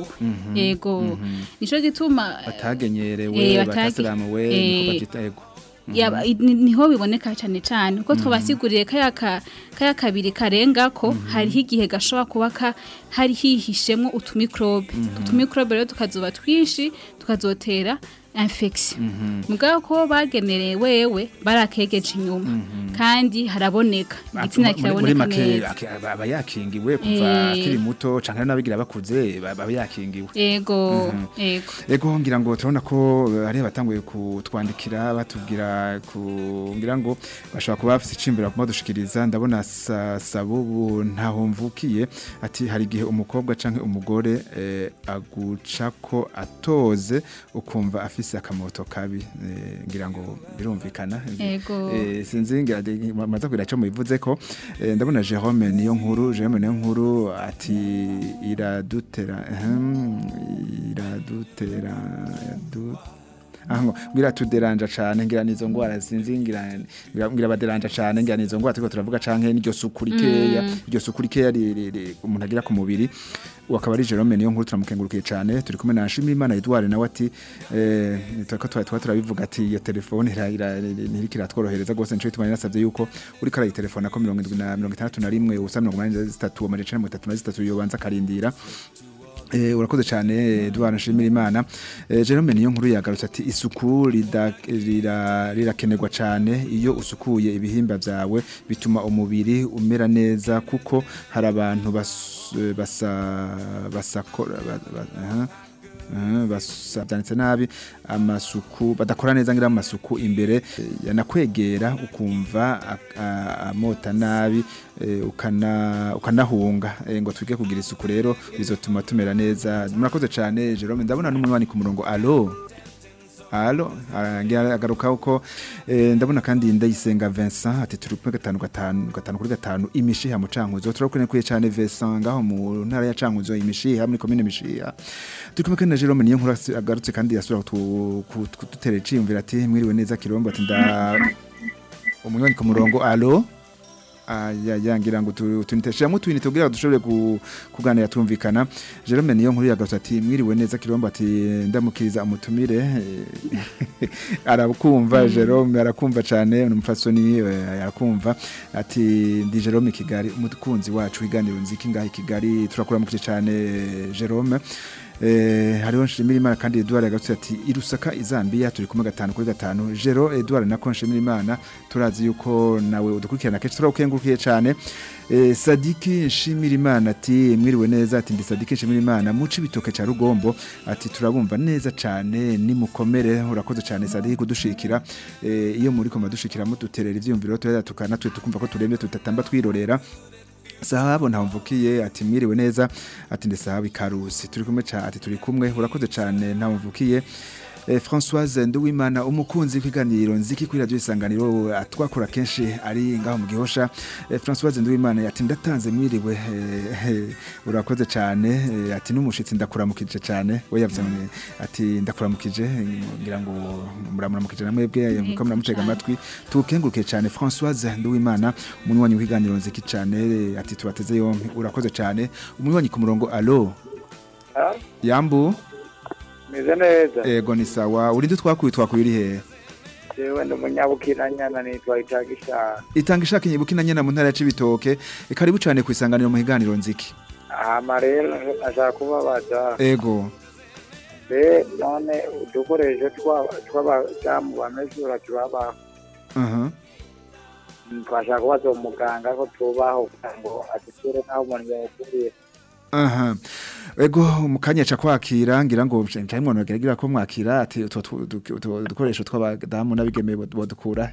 yego nico gituma batagenyerewe Eh, batage- batasiramuwe eh, niko bavyita ego yaba ni- niho biboneka cyane cyane uko twabasiguriye kaya ka kaya kabiri karenga ko hariho igihe gashobora kuba ka hari hihishemwo utumikrobe utumikrobe rero tukazoba twinshi tukazotera infection mugabo ko bagenereye wewe barakegeje inyuma kandi haraboneka igitsina muri muri kiraboneka make neza ake- aba aba yakingiwe kuva Eh. akiri muto canke n'abigira bakuze ba- baba yakingiwe ego ego ego ngira ngo turabona ko eh, hari batanguye kutwandikira batubwira ku ngira ngo bashobora kuba bafite icimbira kuma dushikiriza ndabona sa- sabubu ntaho mvukiye ati hari igihe umukobwa canke umugore eh, aguca ko atoze ukumva afise akamoto kabi eh, ngira ngo birumvikana Ego. eh, sinzi ngira de- maze kugira ico mubivuze ko eh, ndabona Jerome niyo nkuru Jerome niyo nkuru ati iradutera ehem, iradutera du- aho ngira tuderanja cyane ngira nizo ngwara sinzi ngira ngira baderanja cyane ngira nizo ngwara turiko turavuga canke n'iryo sukurikeya iryo sukurikeya umuntu agira ku mubiri wakaba ari Jerome niyo nkuru turamukengurukiye cyane turi kumwe na Shimimana Edouard nawe ati eh twako twari turabivuga ati iyo telefone ntirikira tworohereza gose nco tumanye nasabye yuko uri kara telefone ko mirongo indwi na mirongo itandatu na rimwe ubusa mirongo umunani na zitatu amajana mirongo itatu na zitatu yobanza karindira Eh urakoze cyane Edouard nshimira Imana eh Jerome niyo nkuru yagarutse ati isuku rira rirakenerwa cyane iyo usukuye ibihimba byawe bituma umubiri umera neza kuko hari abantu basa basakora aha basabyanitse nabi amasuku badakora neza ngira amasuku imbere yanakwegera ukumva amota nabi ukana ukanahunga ngo twige kugira isuku rero bizotuma tumera neza murakoze cyane Jerome ndabona n'umwani ku murongo allo allo agaruka uko ndabona kandi ndayisenga Vincent ati turi kumwe gatanu gatanu gatanu kuri gatanu imishiha mu cankuzo turakuye cyane Vincent ngaho mu ntara ya cankuzo imishiha muri commune mishiha turi kumwe kandi na Jerome niyo nkuru agarutse kandi yasura kututere cimvira ati mwiriwe neza Kirombo ati nda umunyoni ku murongo allo aya yangira ngo tuniteshya mu twinite kugira dushobore kuganira tumvikana Jerome niyo nkuru yagarutse ati mwiriwe neza Kirombo ati ndamukiriza umutumire arakumva Jerome arakumva cyane umufasoni arakumva ati ndi Jerome Kigali umukunzi wacu iganiro nziki ngaho Kigali turakura mu kice cyane Jerome eh hariho nshimira Imana kandi Edouard yagarutse ati irusaka izambia turi kumwe gatanu kuri gatanu Jero Edouard nako nshimira Imana turazi yuko nawe udukurikirana kenshi turakukengurukiye cyane eh Sadiki nshimira Imana ati mwiriwe neza ati ndi Sadiki nshimira Imana muci bitoke ca Rugombo ati turabumva neza cyane ni mukomere urakoze cyane Sadiki kudushikira eh iyo muri koma dushikira muduterera ivyumviro twa tukana twe tukumva ko turembe tutatamba twirorera Sahabo ntamvukiye ati mwiriwe neza ati ndesahabo ikarusi turi kumwe cha ati turi kumwe urakoze cyane ntamvukiye eh, Françoise Nduwimana umukunzi kwiganiro nziki kuri radio isanganiro atwakora kenshi ari ngaho mu gihosha eh, Françoise Nduwimana yati ndatanze mwiriwe eh, eh, urakoze cyane eh, ati numushitsi ndakuramukije cyane we yavuze ati ndakuramukije ngira ngo muramuramukije namwebwe muko muramutega amatwi tukenguruke cyane Françoise Nduwimana umunywanyi w'iganiro nziki cyane ati tubateze yompi urakoze cyane umunywanyi ku murongo allo ha yambu meze neza ego ni sawa urinde twakuye twakuye uri he jewe ndo munyabukiranyana nitwa Itangishaka Itangishaka nyibukiranyana mu ntara ya Cibitoke karibu cyane ku isanganiro mu higaniro nziki aha rero ashaka kubabaza ego be none udukoresho twa tw'abajamu bamezura tubaba aha twashaka kubaza umuganga ko tubaho ngo atisure naho umuntu yakuriye aha ego mukanya cha kwakira ngira ngo ncayimwe nogeragira ko mwakira ati udukoresho tw'abadamu nabigeme bodukura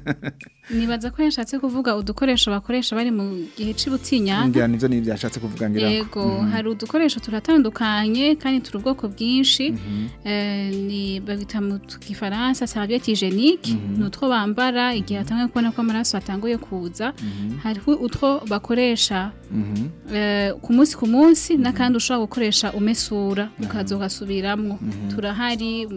nibaza ko yashatse kuvuga udukoresho bakoresha bari mu gihe c'ibutinya ngira nivyo nivyo yashatse kuvuga ngira yego hari udukoresho turatandukanye kandi turi ubwoko bwinshi eh ni babita mu Gifaransa serviette hygiénique nutwo bambara igihe atangiye kubona ko amaraso atanguye kuza hari utwo bakoresha eh ku munsi ku munsi nakandi ushobora gukoresha umesura ukazo gasubiramwo turahari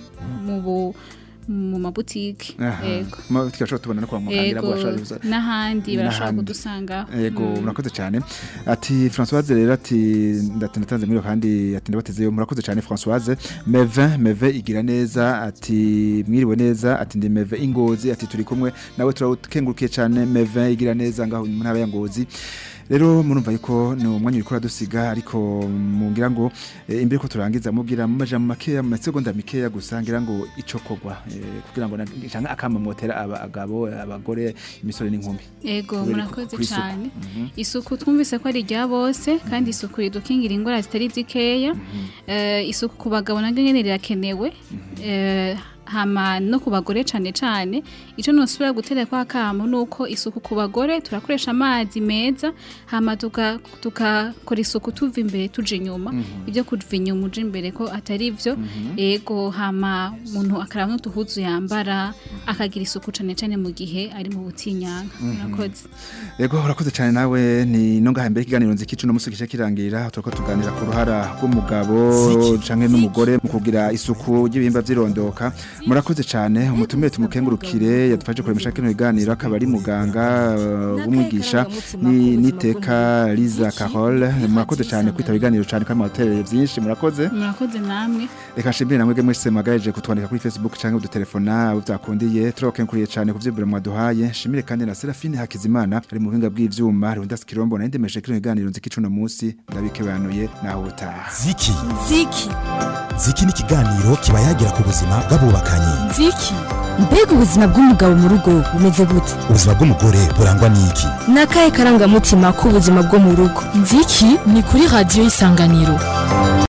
mu mu mabutike yego mabutike ashobora tubona no kwa mukangira bwashaje n'ahandi barashaka kudusanga yego murakoze cyane ati Françoise rero ati ndatanze muri kandi ati ndabatezeyo murakoze cyane Françoise Meve Meve igira neza ati mwiriwe neza ati ndi Meve ingozi ati turi kumwe nawe turakengurukiye cyane Meve igira neza ngaho mu ntara ya Ngozi rero murumva yuko ni umwanya uriko radusiga ariko mungira ngo e, imbere ko turangiza mubwira mu majambo makeya mu segonda mikeya gusangira ngo ico kogwa e, kugira ngo cyangwa akamamotera abagabo abagore imisore n'inkumi ego murakoze cyane isuku twumvise ko ari rya bose kandi isuku idukingira ingora zitari zikeya isuku ku bagabo nagene rirakenewe hama no ku bagore cane cane ico nosubira gutera kwa kamo nuko isuku ku bagore turakoresha amazi meza hama tuka tukakora isuku tuva imbere tuje inyuma ibyo kuva inyuma uje imbere ko atari ivyo ego hama umuntu akaraba n'utuhuzu yambara akagira isuku cane cane mu gihe ari mu butinyanga murakoze ego urakoze cyane nawe ni no ngaha imbere ikiganiro nzikicu no musikije kirangira turako tuganira ku ruhara rw'umugabo canke n'umugore mu kugira isuku y'ibihimba vyirondoka murakoze cyane umutumire tumukengurukire yadufashe kuremesha kino kiganiro akaba ari muganga w'umwigisha ni niteka Liza Carole murakoze cyane kwitaba ibiganiro cyane kandi mwatereye byinshi murakoze murakoze namwe reka shimire namwe mwese mwagaje kutwandika kuri Facebook canke udutelefona abo byakundiye turokenkuriye cyane kuvyibura mwaduhaye shimire kandi na Serafine Hakizimana ari mu binga bw'ivyuma Rwanda Skirombo na ndemeshe kino kiganiro nzikicu no munsi ndabikebanuye naho utaha ziki ziki ziki ni kiganiro kiba yagira ku buzima bw'abubakanye ziki mbega ubuzima bw'umugabo mu rugo bumeze gute ubuzima bw'umugore burangwa n'iki nakaye karangamutima k'ubuzima bwo mu rugo nziki ni kuri radio Isanganiro.